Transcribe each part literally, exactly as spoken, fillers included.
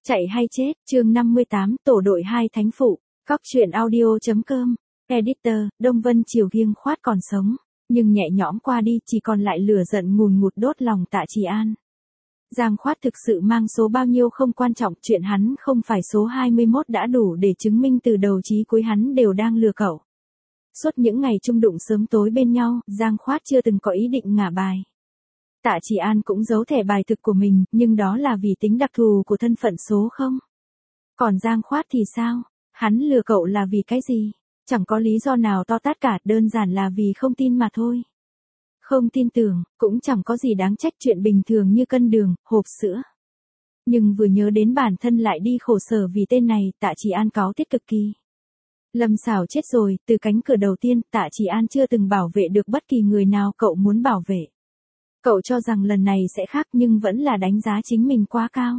Chạy hay chết, chương năm mươi tám, tổ đội hai thánh phụ, Cóc truyện audio.com, Editor, Đông Vân Triều Giêng Khoát còn sống, nhưng nhẹ nhõm qua đi chỉ còn lại lửa giận ngùn ngụt đốt lòng Tạ Trì An. Giang Khoát thực sự mang số bao nhiêu không quan trọng, chuyện hắn không phải số hai mươi mốt đã đủ để chứng minh từ đầu chí cuối hắn đều đang lừa cậu. Suốt những ngày chung đụng sớm tối bên nhau, Giang Khoát chưa từng có ý định ngả bài. Tạ Trì An cũng giấu thẻ bài thực của mình, nhưng đó là vì tính đặc thù của thân phận số không. Còn Giang Khoát thì sao? Hắn lừa cậu là vì cái gì? Chẳng có lý do nào to tát cả, đơn giản là vì không tin mà thôi. Không tin tưởng, cũng chẳng có gì đáng trách, chuyện bình thường như cân đường, hộp sữa. Nhưng vừa nhớ đến bản thân lại đi khổ sở vì tên này, Tạ Trì An cáu tiết cực kỳ. Lâm Sảo chết rồi, từ cánh cửa đầu tiên, Tạ Trì An chưa từng bảo vệ được bất kỳ người nào cậu muốn bảo vệ. Cậu cho rằng lần này sẽ khác nhưng vẫn là đánh giá chính mình quá cao.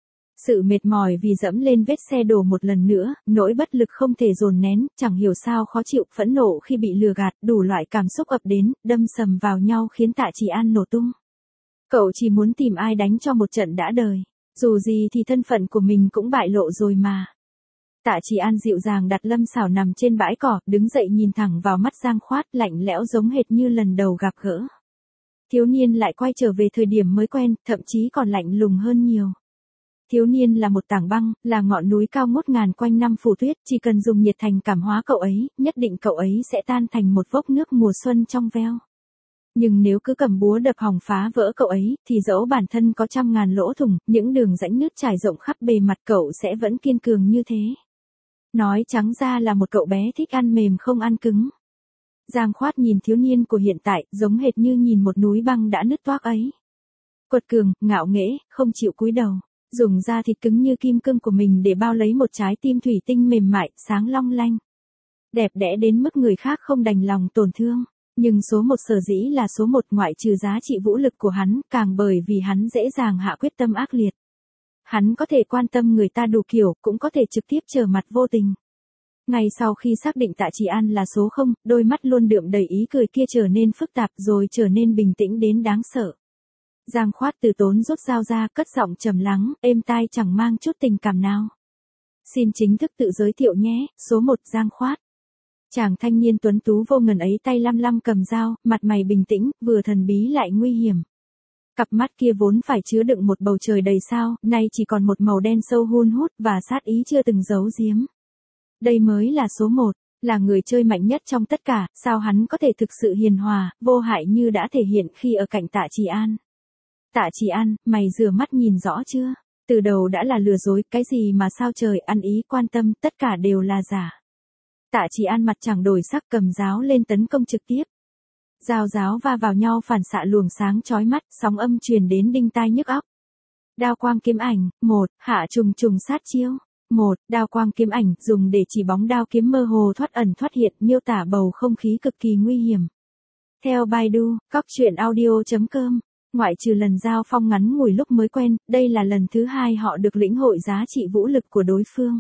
Sự mệt mỏi vì dẫm lên vết xe đổ một lần nữa, nỗi bất lực không thể dồn nén, chẳng hiểu sao khó chịu, phẫn nộ khi bị lừa gạt, đủ loại cảm xúc ập đến, đâm sầm vào nhau khiến Tạ Trì An nổ tung. Cậu chỉ muốn tìm ai đánh cho một trận đã đời. Dù gì thì thân phận của mình cũng bại lộ rồi mà. Tạ Trì An dịu dàng đặt Lâm Sảo nằm trên bãi cỏ, đứng dậy nhìn thẳng vào mắt Giang Khoát, lạnh lẽo giống hệt như lần đầu gặp gỡ. Thiếu niên lại quay trở về thời điểm mới quen, thậm chí còn lạnh lùng hơn nhiều. Thiếu niên là một tảng băng, là ngọn núi cao ngút ngàn quanh năm phủ tuyết, chỉ cần dùng nhiệt thành cảm hóa cậu ấy, nhất định cậu ấy sẽ tan thành một vốc nước mùa xuân trong veo. Nhưng nếu cứ cầm búa đập hỏng phá vỡ cậu ấy, thì dẫu bản thân có trăm ngàn lỗ thủng, những đường rãnh nứt trải rộng khắp bề mặt, cậu sẽ vẫn kiên cường như thế. Nói trắng ra là một cậu bé thích ăn mềm không ăn cứng. Giang Khoát nhìn thiếu niên của hiện tại, giống hệt như nhìn một núi băng đã nứt toác ấy. Quật cường, ngạo nghễ, không chịu cúi đầu, dùng da thịt cứng như kim cương của mình để bao lấy một trái tim thủy tinh mềm mại, sáng long lanh. Đẹp đẽ đến mức người khác không đành lòng tổn thương. Nhưng số một sở dĩ là số một, ngoại trừ giá trị vũ lực của hắn, càng bởi vì hắn dễ dàng hạ quyết tâm ác liệt. Hắn có thể quan tâm người ta đủ kiểu, cũng có thể trực tiếp trở mặt vô tình. Ngay sau khi xác định Tạ Trì An là số không, đôi mắt luôn đượm đầy ý cười kia trở nên phức tạp rồi trở nên bình tĩnh đến đáng sợ. Giang Khoát từ tốn rút dao ra, cất giọng trầm lắng, êm tai chẳng mang chút tình cảm nào. Xin chính thức tự giới thiệu nhé, số một Giang Khoát. Chàng thanh niên tuấn tú vô ngần ấy tay lăm lăm cầm dao, mặt mày bình tĩnh, vừa thần bí lại nguy hiểm. Cặp mắt kia vốn phải chứa đựng một bầu trời đầy sao, nay chỉ còn một màu đen sâu hun hút và sát ý chưa từng giấu giếm. Đây mới là số một, là người chơi mạnh nhất trong tất cả, sao hắn có thể thực sự hiền hòa, vô hại như đã thể hiện khi ở cạnh Tạ Trì An. Tạ Trì An, mày rửa mắt nhìn rõ chưa? Từ đầu đã là lừa dối, cái gì mà sao trời, ăn ý, quan tâm, tất cả đều là giả. Tạ Trì An mặt chẳng đổi sắc, cầm giáo lên tấn công trực tiếp. Dao giáo va vào nhau phản xạ luồng sáng chói mắt, sóng âm truyền đến đinh tai nhức óc. Đao quang kiếm ảnh, một, hạ trùng trùng sát chiêu. Một, đao quang kiếm ảnh, dùng để chỉ bóng đao kiếm mơ hồ thoát ẩn thoát hiện, miêu tả bầu không khí cực kỳ nguy hiểm. Theo Baidu, Cóc truyện audio.com, ngoại trừ lần giao phong ngắn ngủi lúc mới quen, đây là lần thứ hai họ được lĩnh hội giá trị vũ lực của đối phương.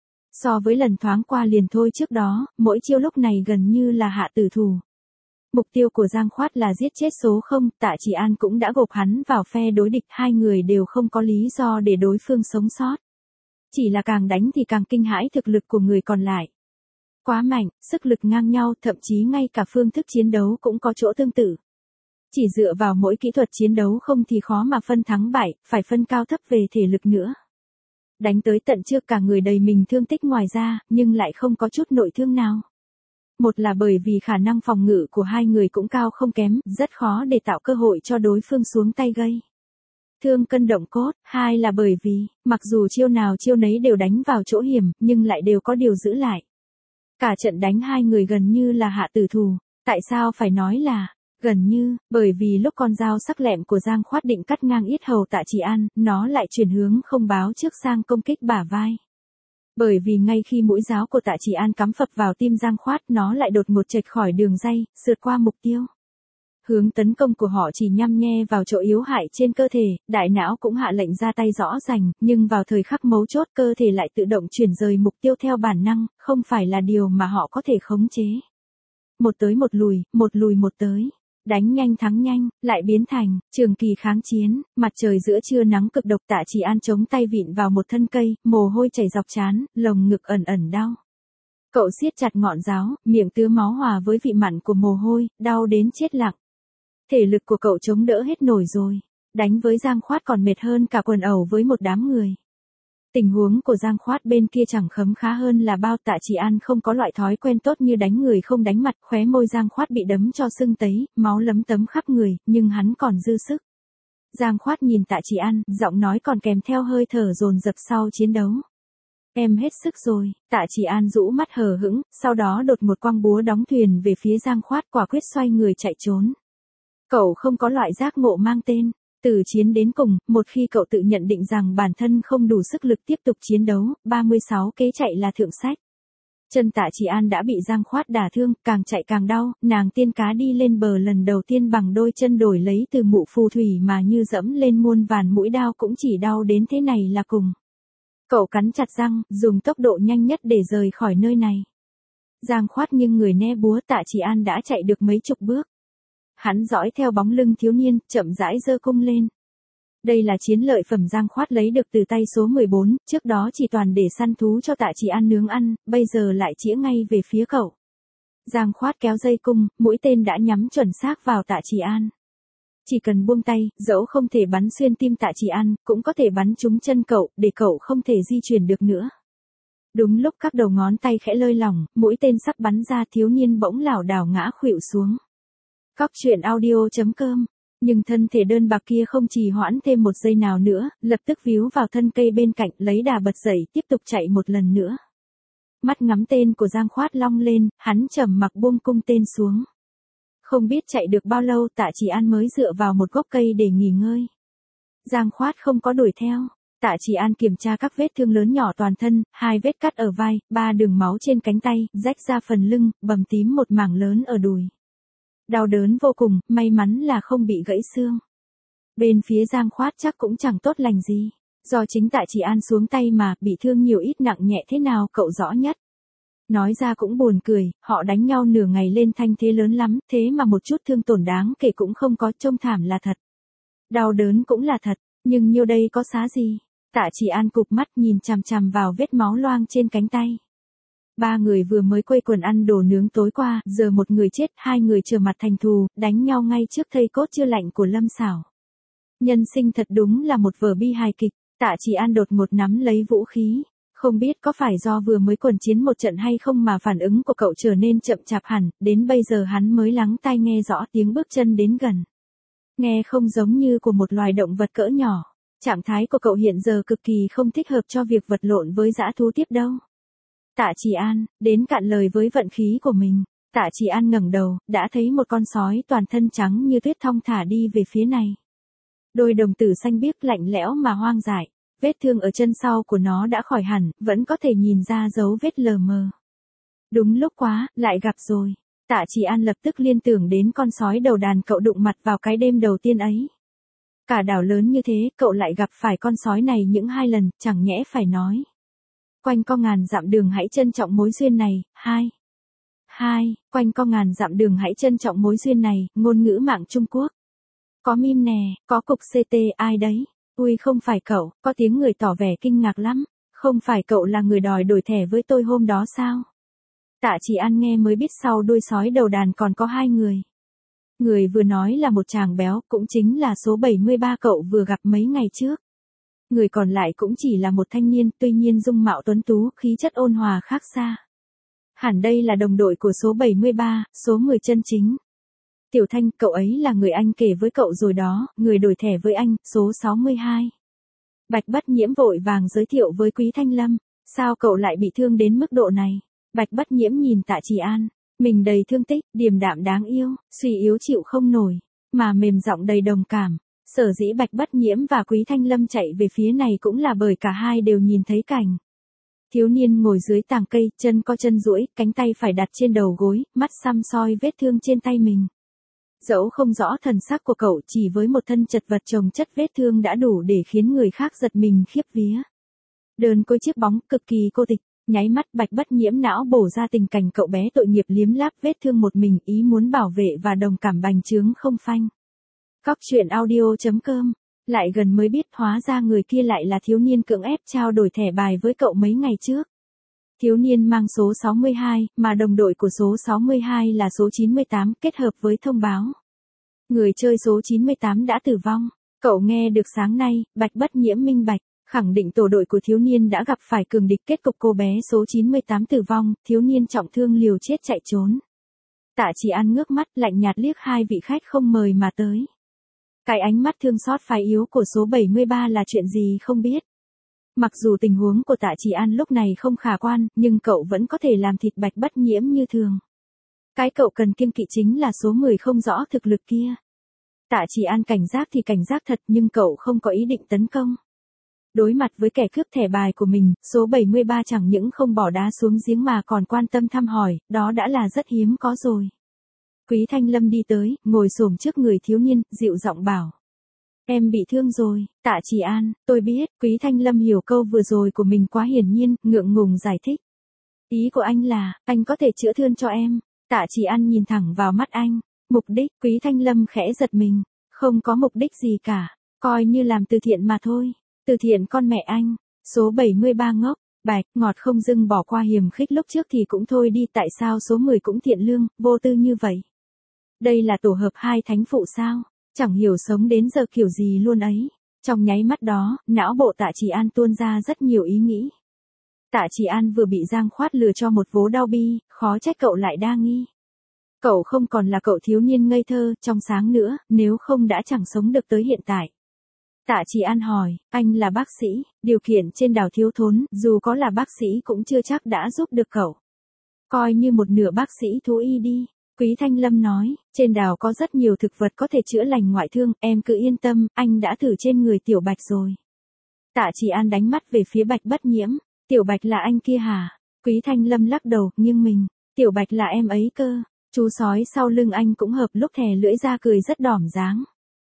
So với lần thoáng qua liền thôi trước đó, mỗi chiêu lúc này gần như là hạ tử thủ. Mục tiêu của Giang Khoát là giết chết số không, Tạ Trì An cũng đã gộp hắn vào phe đối địch, hai người đều không có lý do để đối phương sống sót. Chỉ là càng đánh thì càng kinh hãi thực lực của người còn lại. Quá mạnh, sức lực ngang nhau, thậm chí ngay cả phương thức chiến đấu cũng có chỗ tương tự. Chỉ dựa vào mỗi kỹ thuật chiến đấu không thì khó mà phân thắng bại, phải phân cao thấp về thể lực nữa. Đánh tới tận trước cả người đầy mình thương tích ngoài ra, nhưng lại không có chút nội thương nào. Một là bởi vì khả năng phòng ngự của hai người cũng cao không kém, rất khó để tạo cơ hội cho đối phương xuống tay gây thương cân động cốt. Hai là bởi vì, mặc dù chiêu nào chiêu nấy đều đánh vào chỗ hiểm, nhưng lại đều có điều giữ lại. Cả trận đánh hai người gần như là hạ tử thủ. Tại sao phải nói là gần như? Bởi vì lúc con dao sắc lẹm của Giang Khoát định cắt ngang yết hầu Tạ Trì An, nó lại chuyển hướng không báo trước sang công kích bả vai. Bởi vì ngay khi mũi giáo của Tạ Trì An cắm phập vào tim Giang Khoát, nó lại đột ngột chệch khỏi đường ray, sượt qua mục tiêu. Hướng tấn công của họ chỉ nhăm nhe vào chỗ yếu hại trên cơ thể, đại não cũng hạ lệnh ra tay rõ rành, nhưng vào thời khắc mấu chốt cơ thể lại tự động chuyển rời mục tiêu theo bản năng, không phải là điều mà họ có thể khống chế. Một tới một lùi, một lùi một tới. Đánh nhanh thắng nhanh, lại biến thành trường kỳ kháng chiến. Mặt trời giữa trưa nắng cực độc, Tạ Chỉ An chống tay vịn vào một thân cây, mồ hôi chảy dọc trán, lồng ngực ẩn ẩn đau. Cậu siết chặt ngọn giáo, miệng tứa máu hòa với vị mặn của mồ hôi, đau đến chết lặng. Thể lực của cậu chống đỡ hết nổi rồi. Đánh với Giang Khoát còn mệt hơn cả quần ẩu với một đám người. Tình huống của Giang Khoát bên kia chẳng khấm khá hơn là bao. Tạ Chỉ An không có loại thói quen tốt như đánh người không đánh mặt, khóe môi Giang Khoát bị đấm cho sưng tấy, máu lấm tấm khắp người, nhưng hắn còn dư sức. Giang Khoát nhìn Tạ Chỉ An, giọng nói còn kèm theo hơi thở dồn dập sau chiến đấu. Em hết sức rồi. Tạ Chỉ An rũ mắt hờ hững, sau đó đột một quăng búa đóng thuyền về phía Giang Khoát, quả quyết xoay người chạy trốn. Cậu không có loại giác ngộ mang tên. Từ chiến đến cùng, một khi cậu tự nhận định rằng bản thân không đủ sức lực tiếp tục chiến đấu, ba mươi sáu kế chạy là thượng sách. Chân Tạ Chỉ An đã bị Giang Khoát đả thương, càng chạy càng đau, nàng tiên cá đi lên bờ lần đầu tiên bằng đôi chân đổi lấy từ mụ phù thủy mà như dẫm lên muôn vàn mũi đao cũng chỉ đau đến thế này là cùng. Cậu cắn chặt răng, dùng tốc độ nhanh nhất để rời khỏi nơi này. Giang Khoát nghiêng người né búa, Tạ Chỉ An đã chạy được mấy chục bước. Hắn dõi theo bóng lưng thiếu niên, chậm rãi giơ cung lên. Đây là chiến lợi phẩm Giang Khoát lấy được từ tay số mười bốn, trước đó chỉ toàn để săn thú cho Tạ Chỉ An nướng ăn, bây giờ lại chĩa ngay về phía cậu. Giang Khoát kéo dây cung, mũi tên đã nhắm chuẩn xác vào Tạ Chỉ An. Chỉ cần buông tay, dẫu không thể bắn xuyên tim Tạ Chỉ An, cũng có thể bắn trúng chân cậu, để cậu không thể di chuyển được nữa. Đúng lúc các đầu ngón tay khẽ lơi lỏng, mũi tên sắp bắn ra, thiếu niên bỗng lảo đảo ngã khuỵu xuống. Cóc truyện audio chấm com. Nhưng thân thể đơn bạc kia không trì hoãn thêm một giây nào nữa, lập tức víu vào thân cây bên cạnh, lấy đà bật dậy, tiếp tục chạy một lần nữa. Mắt ngắm tên của Giang Khoát long lên, hắn trầm mặc buông cung tên xuống. Không biết chạy được bao lâu, Tạ Chỉ An mới dựa vào một gốc cây để nghỉ ngơi. Giang Khoát không có đuổi theo. Tạ Chỉ An kiểm tra các vết thương lớn nhỏ toàn thân, hai vết cắt ở vai, ba đường máu trên cánh tay, rách ra phần lưng, bầm tím một mảng lớn ở đùi. Đau đớn vô cùng, may mắn là không bị gãy xương. Bên phía Giang Khoát chắc cũng chẳng tốt lành gì. Do chính Tạ Chỉ An xuống tay mà, bị thương nhiều ít nặng nhẹ thế nào cậu rõ nhất. Nói ra cũng buồn cười, họ đánh nhau nửa ngày lên thanh thế lớn lắm, thế mà một chút thương tổn đáng kể cũng không có, trông thảm là thật. Đau đớn cũng là thật, nhưng nhiêu đây có xá gì. Tạ Chỉ An cụp mắt nhìn chằm chằm vào vết máu loang trên cánh tay. Ba người vừa mới quây quần ăn đồ nướng tối qua, giờ một người chết, hai người trở mặt thành thù, đánh nhau ngay trước thây cốt chưa lạnh của Lâm Sảo. Nhân sinh thật đúng là một vở bi hài kịch. Tạ Chỉ An đột ngột nắm lấy vũ khí. Không biết có phải do vừa mới quần chiến một trận hay không mà phản ứng của cậu trở nên chậm chạp hẳn, đến bây giờ hắn mới lắng tai nghe rõ tiếng bước chân đến gần. Nghe không giống như của một loài động vật cỡ nhỏ. Trạng thái của cậu hiện giờ cực kỳ không thích hợp cho việc vật lộn với dã thú tiếp đâu. Tạ Chỉ An, đến cạn lời với vận khí của mình. Tạ Chỉ An ngẩng đầu, đã thấy một con sói toàn thân trắng như tuyết thong thả đi về phía này. Đôi đồng tử xanh biếc lạnh lẽo mà hoang dại. Vết thương ở chân sau của nó đã khỏi hẳn, vẫn có thể nhìn ra dấu vết lờ mờ. Đúng lúc quá, lại gặp rồi. Tạ Chỉ An lập tức liên tưởng đến con sói đầu đàn cậu đụng mặt vào cái đêm đầu tiên ấy. Cả đảo lớn như thế, cậu lại gặp phải con sói này những hai lần, chẳng nhẽ phải nói. Quanh co ngàn dặm đường hãy trân trọng mối duyên này, hai. Hai, quanh co ngàn dặm đường hãy trân trọng mối duyên này, ngôn ngữ mạng Trung Quốc. Có meme nè, có cục xê tê ai đấy. Ui không phải cậu, có tiếng người tỏ vẻ kinh ngạc lắm. Không phải cậu là người đòi đổi thẻ với tôi hôm đó sao? Tạ Chỉ An nghe mới biết sau đuôi sói đầu đàn còn có hai người. Người vừa nói là một chàng béo, cũng chính là số bảy mươi ba cậu vừa gặp mấy ngày trước. Người còn lại cũng chỉ là một thanh niên, tuy nhiên dung mạo tuấn tú, khí chất ôn hòa khác xa. Hẳn đây là đồng đội của số bảy mươi ba, số mười chân chính. Tiểu Thanh, cậu ấy là người anh kể với cậu rồi đó, người đổi thẻ với anh, số sáu mươi hai. Bạch Bất Nhiễm vội vàng giới thiệu với Quý Thanh Lâm, sao cậu lại bị thương đến mức độ này? Bạch Bất Nhiễm nhìn Tạ Chỉ An, mình đầy thương tích, điềm đạm đáng yêu, suy yếu chịu không nổi, mà mềm giọng đầy đồng cảm. Sở dĩ Bạch Bất Nhiễm và Quý Thanh Lâm chạy về phía này cũng là bởi cả hai đều nhìn thấy cảnh. Thiếu niên ngồi dưới tàng cây, chân co chân duỗi, cánh tay phải đặt trên đầu gối, mắt săm soi vết thương trên tay mình. Dẫu không rõ thần sắc của cậu, chỉ với một thân chật vật chồng chất vết thương đã đủ để khiến người khác giật mình khiếp vía. Đơn côi chiếc bóng cực kỳ cô tịch, Nháy mắt Bạch Bất Nhiễm não bổ ra tình cảnh cậu bé tội nghiệp liếm láp vết thương một mình, ý muốn bảo vệ và đồng cảm bành trướng không phanh. Cóc truyện audio chấm com. Lại gần mới biết hóa ra người kia lại là thiếu niên cưỡng ép trao đổi thẻ bài với cậu mấy ngày trước. Thiếu niên mang số sáu mươi hai, mà đồng đội của số sáu mươi hai là số chín mươi tám, kết hợp với thông báo. Người chơi số chín mươi tám đã tử vong. Cậu nghe được sáng nay, Bạch Bất Nhiễm minh bạch, khẳng định tổ đội của thiếu niên đã gặp phải cường địch, kết cục cô bé số chín mươi tám tử vong, thiếu niên trọng thương liều chết chạy trốn. Tạ Chỉ An ngước mắt lạnh nhạt liếc hai vị khách không mời mà tới. Cái ánh mắt thương xót phái yếu của số bảy mươi ba là chuyện gì không biết. Mặc dù tình huống của Tạ Chỉ An lúc này không khả quan, nhưng cậu vẫn có thể làm thịt Bạch Bất Nhiễm như thường. Cái cậu cần kiêng kỵ chính là số người không rõ thực lực kia. Tạ Chỉ An cảnh giác thì cảnh giác thật, nhưng cậu không có ý định tấn công. Đối mặt với kẻ cướp thẻ bài của mình, số bảy mươi ba chẳng những không bỏ đá xuống giếng mà còn quan tâm thăm hỏi, đó đã là rất hiếm có rồi. Quý Thanh Lâm đi tới, ngồi xổm trước người thiếu niên, dịu giọng bảo. Em bị thương rồi. Tạ Chỉ An, tôi biết. Quý Thanh Lâm hiểu câu vừa rồi của mình quá hiển nhiên, ngượng ngùng giải thích. Ý của anh là, anh có thể chữa thương cho em. Tạ Chỉ An nhìn thẳng vào mắt anh. Mục đích, Quý Thanh Lâm khẽ giật mình. Không có mục đích gì cả, coi như làm từ thiện mà thôi. Từ thiện con mẹ anh. Số bảy mươi ba ngốc. Bạch, ngọt không dưng bỏ qua hiềm khích lúc trước thì cũng thôi đi, tại sao số mười cũng thiện lương, vô tư như vậy? Đây là tổ hợp hai thánh phụ sao? Chẳng hiểu sống đến giờ kiểu gì luôn ấy. Trong nháy mắt đó, não bộ Tạ Chỉ An tuôn ra rất nhiều ý nghĩ. Tạ Chỉ An vừa bị Giang Khoát lừa cho một vố đau bi, khó trách cậu lại đa nghi. Cậu không còn là cậu thiếu niên ngây thơ, trong sáng nữa, nếu không đã chẳng sống được tới hiện tại. Tạ Chỉ An hỏi, anh là bác sĩ, điều kiện trên đảo thiếu thốn, dù có là bác sĩ cũng chưa chắc đã giúp được cậu. Coi như một nửa bác sĩ thú y đi. Quý Thanh Lâm nói, trên đảo có rất nhiều thực vật có thể chữa lành ngoại thương, em cứ yên tâm, anh đã thử trên người Tiểu Bạch rồi. Tạ Chỉ An đánh mắt về phía Bạch Bất Nhiễm, Tiểu Bạch là anh kia hả? Quý Thanh Lâm lắc đầu, nghiêng mình, Tiểu Bạch là em ấy cơ. Chú sói sau lưng anh cũng hợp lúc thè lưỡi ra cười rất đỏm dáng.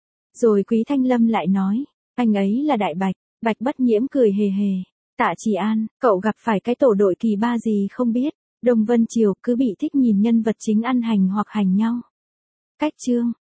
Rồi Quý Thanh Lâm lại nói, anh ấy là Đại Bạch. Bạch Bất Nhiễm cười hề hề. Tạ Chỉ An, cậu gặp phải cái tổ đội kỳ ba gì không biết. Đông Vân Triều cứ bị thích nhìn nhân vật chính ăn hành hoặc hành nhau. Cách chương